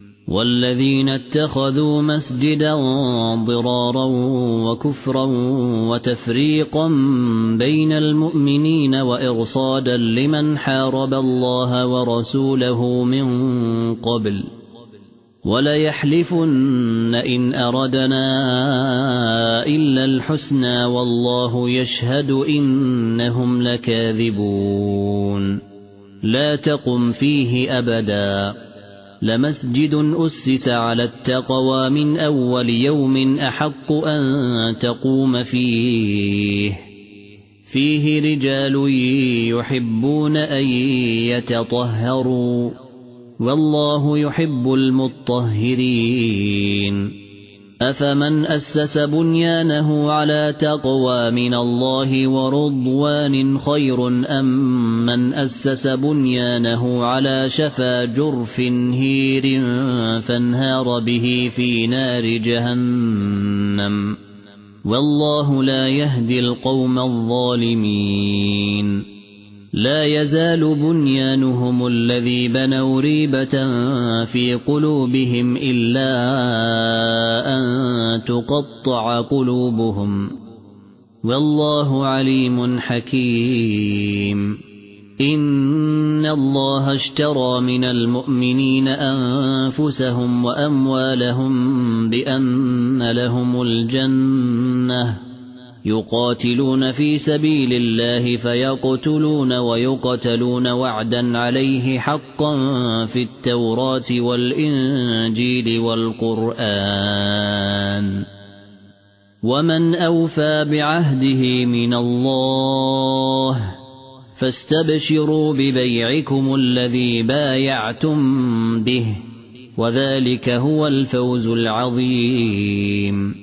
والذين اتخذوا مسجدا ضرارا وكفرا وتفريقا بين المؤمنين وإرصادا لمن حارب الله ورسوله من قبل وليحلفن إن أردنا إلا الحسنى والله يشهد إنهم لكاذبون لا تقم فيه أبدا لمسجد أسس على التقوى من أول يوم أحق أن تقوم فيه رجال يحبون أن يتطهروا والله يحب المطهرين أفمن أسس بنيانه على تقوى من الله ورضوان خير أم من أسس بنيانه على شفا جرف هير فانهار به في نار جهنم والله لا يهدي القوم الظالمين لا يزال بنيانهم الذي بنوا ريبة في قلوبهم إلا أن تقطع قلوبهم والله عليم حكيم إن الله اشترى من المؤمنين أنفسهم وأموالهم بأن لهم الجنة يقاتلون في سبيل الله فيقتلون ويقتلون وعدا عليه حقا في التوراة والإنجيل والقرآن ومن أوفى بعهده من الله فاستبشروا ببيعكم الذي بايعتم به وذلك هو الفوز العظيم